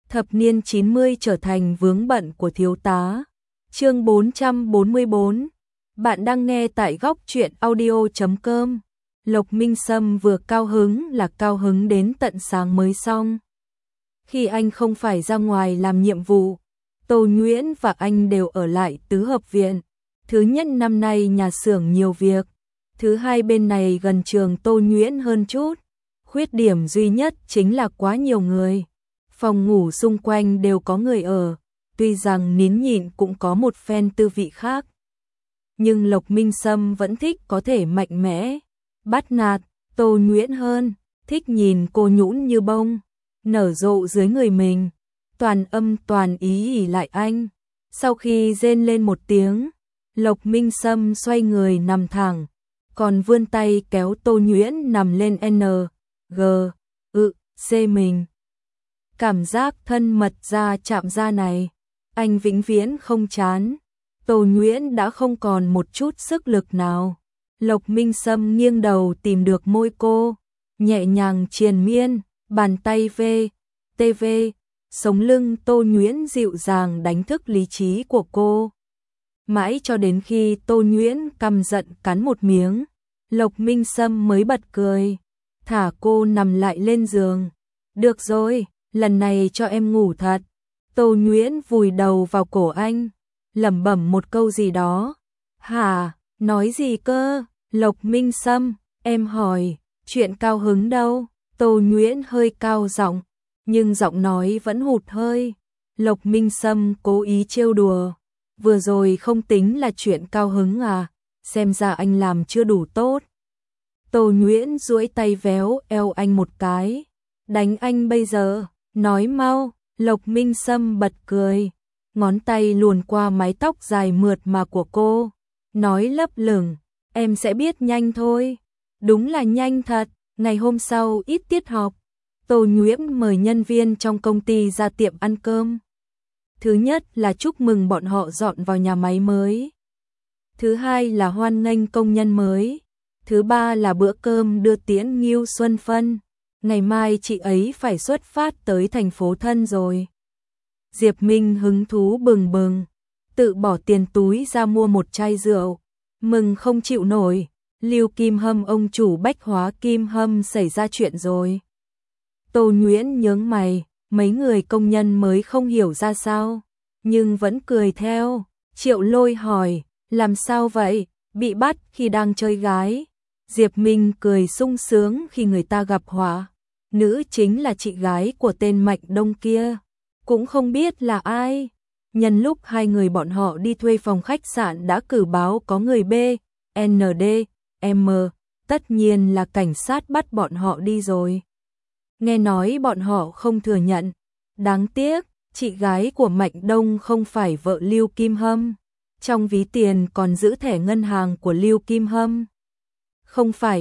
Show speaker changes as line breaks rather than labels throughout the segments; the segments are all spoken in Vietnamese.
Thập niên 90 trở thành vướng bận của thiếu tá. Chương 444. Bạn đang nghe tại góc truyện audio.com. Lộc Minh Sâm vừa cao hứng là cao hứng đến tận sáng mới xong. Khi anh không phải ra ngoài làm nhiệm vụ, Tô Nhuyễn và anh đều ở lại tứ hợp viện. Thứ nhất, năm nay nhà xưởng nhiều việc. Thứ hai, bên này gần trường Tô Nhuyễn hơn chút. Khuyết điểm duy nhất chính là quá nhiều người. Phòng ngủ xung quanh đều có người ở, tuy rằng nín nhịn cũng có một phen tư vị khác. Nhưng Lộc Minh Sâm vẫn thích có thể mạnh mẽ, bắt nạt Tô Nhuyễn hơn, thích nhìn cô nhũn như bông, nở rộ dưới người mình, toàn âm toàn ý ỉ lại anh. Sau khi rên lên một tiếng, Lộc Minh Sâm xoay người nằm thẳng, còn vươn tay kéo Tô Nhuyễn nằm lên C mình. Cảm giác thân mật da chạm da này, anh vĩnh viễn không chán. Tô Nhuyễn đã không còn một chút sức lực nào. Lộc Minh Sâm nghiêng đầu tìm được môi cô, nhẹ nhàng triền miên, bàn tay TV, sống lưng Tô Nhuyễn dịu dàng đánh thức lý trí của cô. Mãi cho đến khi Tô Nhuyễn căm giận cắn một miếng, Lộc Minh Sâm mới bật cười, thả cô nằm lại lên giường. Được rồi, lần này cho em ngủ thật. Tô Nhuyễn vùi đầu vào cổ anh, lẩm bẩm một câu gì đó. Hả, nói gì cơ? Lộc Minh Sâm, em hỏi, chuyện cao hứng đâu? Tô Nhuyễn hơi cao giọng, nhưng giọng nói vẫn hụt hơi. Lộc Minh Sâm cố ý trêu đùa, vừa rồi không tính là chuyện cao hứng à, xem ra anh làm chưa đủ tốt. Tô Nhuyễn duỗi tay véo eo anh một cái, đánh anh bây giờ, nói mau. Lộc Minh Sâm bật cười, ngón tay luồn qua mái tóc dài mượt mà của cô, nói lấp lửng, em sẽ biết nhanh thôi. Đúng là nhanh thật. Ngày hôm sau ít tiết học, Tô Nhuyễn mời nhân viên trong công ty ra tiệm ăn cơm. Thứ nhất là chúc mừng bọn họ dọn vào nhà máy mới. Thứ hai là hoan nghênh công nhân mới. Thứ ba là bữa cơm đưa tiễn Ngưu Xuân Phân. Ngày mai chị ấy phải xuất phát tới thành phố thân rồi. Diệp Minh hứng thú bừng bừng, tự bỏ tiền túi ra mua một chai rượu, mừng không chịu nổi. Lưu Kim Hâm, ông chủ bách hóa Kim Hâm xảy ra chuyện rồi. Tô Nhuyễn nhướng mày, mấy người công nhân mới không hiểu ra sao, nhưng vẫn cười theo. Triệu Lôi hỏi, làm sao vậy, bị bắt khi đang chơi gái. Diệp Minh cười sung sướng khi người ta gặp họa. Nữ chính là chị gái của tên Mạnh Đông kia, cũng không biết là ai. Nhân lúc hai người bọn họ đi thuê phòng khách sạn đã cử báo có người BND-M, tất nhiên là cảnh sát bắt bọn họ đi rồi. Nghe nói bọn họ không thừa nhận. Đáng tiếc, chị gái của Mạnh Đông không phải vợ Lưu Kim Hâm. Trong ví tiền còn giữ thẻ ngân hàng của Lưu Kim Hâm. Không phải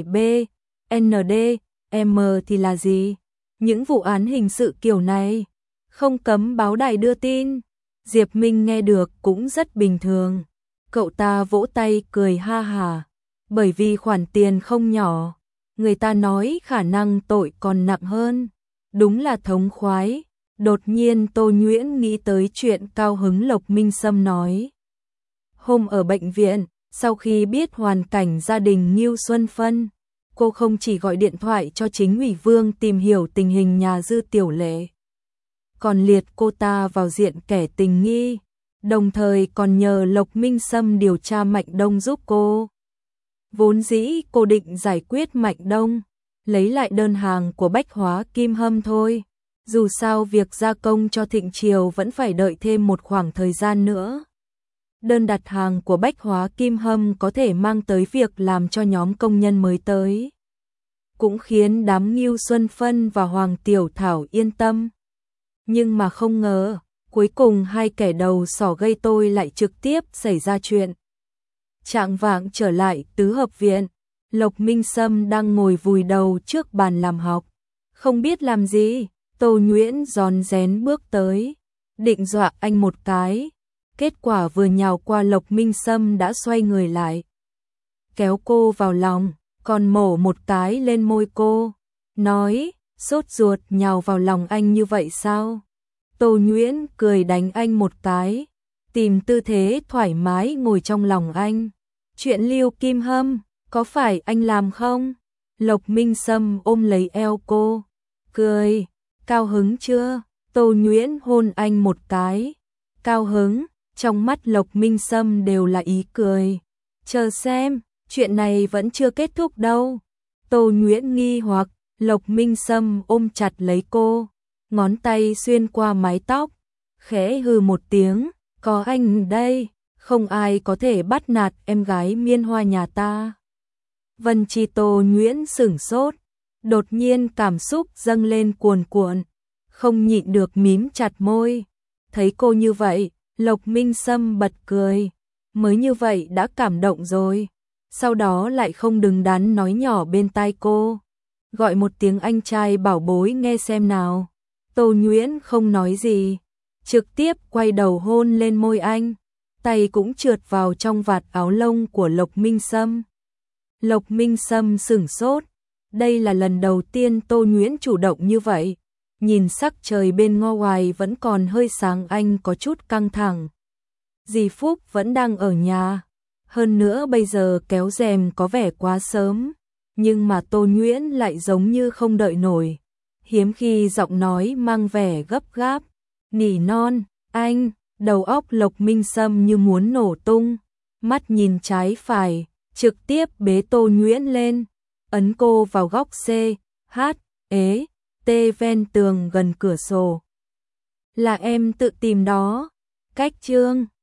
BND-M thì là gì? Những vụ án hình sự kiểu này không cấm báo đài đưa tin. Diệp Minh nghe được cũng rất bình thường. Cậu ta vỗ tay cười ha hà, bởi vì khoản tiền không nhỏ, người ta nói khả năng tội còn nặng hơn. Đúng là thống khoái. Đột nhiên Tô Nhuyễn nghĩ tới chuyện cao hứng Lộc Minh Sâm nói. Hôm ở bệnh viện, sau khi biết hoàn cảnh gia đình Ngưu Xuân Phân, cô không chỉ gọi điện thoại cho chính ủy Vương tìm hiểu tình hình nhà Dư Tiểu Lệ, còn liệt cô ta vào diện kẻ tình nghi, đồng thời còn nhờ Lộc Minh Sâm điều tra Mạnh Đông giúp cô. Vốn dĩ cô định giải quyết Mạnh Đông, lấy lại đơn hàng của bách hóa Kim Hâm thôi. Dù sao việc gia công cho Thịnh Triều vẫn phải đợi thêm một khoảng thời gian nữa. Đơn đặt hàng của bách hóa Kim Hâm có thể mang tới việc làm cho nhóm công nhân mới tới, cũng khiến đám Ngưu Xuân Phân và Hoàng Tiểu Thảo yên tâm. Nhưng mà không ngờ, cuối cùng hai kẻ đầu sỏ gây tôi lại trực tiếp xảy ra chuyện. Chạng vạng trở lại tứ hợp viện, Lộc Minh Sâm đang ngồi vùi đầu trước bàn làm học, không biết làm gì. Tô Nhuyễn rón rén bước tới, định dọa anh một cái. Kết quả vừa nhào qua Lộc Minh Sâm đã xoay người lại, kéo cô vào lòng, còn mổ một cái lên môi cô, nói, sốt ruột nhào vào lòng anh như vậy sao? Tô Nhuyễn cười đánh anh một cái, tìm tư thế thoải mái ngồi trong lòng anh. Chuyện Lưu Kim Hâm, có phải anh làm không? Lộc Minh Sâm ôm lấy eo cô, cười, cao hứng chưa? Tô Nhuyễn hôn anh một cái, cao hứng, trong mắt Lộc Minh Sâm đều là ý cười. Chờ xem, chuyện này vẫn chưa kết thúc đâu. Tô Nhuyễn nghi hoặc, Lộc Minh Sâm ôm chặt lấy cô, ngón tay xuyên qua mái tóc, khẽ hừ một tiếng, có anh đây, không ai có thể bắt nạt em gái Miên Hoa nhà ta. Vân Chi Tô Nhuyễn sửng sốt, đột nhiên cảm xúc dâng lên cuồn cuộn, không nhịn được mím chặt môi. Thấy cô như vậy, Lộc Minh Sâm bật cười, mới như vậy đã cảm động rồi. Sau đó lại không đứng đắn nói nhỏ bên tai cô, gọi một tiếng anh trai bảo bối nghe xem nào. Tô Nhuyễn không nói gì, trực tiếp quay đầu hôn lên môi anh, tay cũng trượt vào trong vạt áo lông của Lộc Minh Sâm. Lộc Minh Sâm sửng sốt, đây là lần đầu tiên Tô Nhuyễn chủ động như vậy. Nhìn sắc trời bên ngoài vẫn còn hơi sáng, anh có chút căng thẳng. Dì Phúc vẫn đang ở nhà, hơn nữa bây giờ kéo rèm có vẻ quá sớm, nhưng mà Tô Nhuyễn lại giống như không đợi nổi. Hiếm khi giọng nói mang vẻ gấp gáp, nỉ non, anh, đầu óc Lộc Minh Sâm như muốn nổ tung, mắt nhìn trái phải, trực tiếp bế Tô Nhuyễn lên, ấn cô vào góc C, H, ế, T ven tường gần cửa sổ. Là em tự tìm đó, cách chương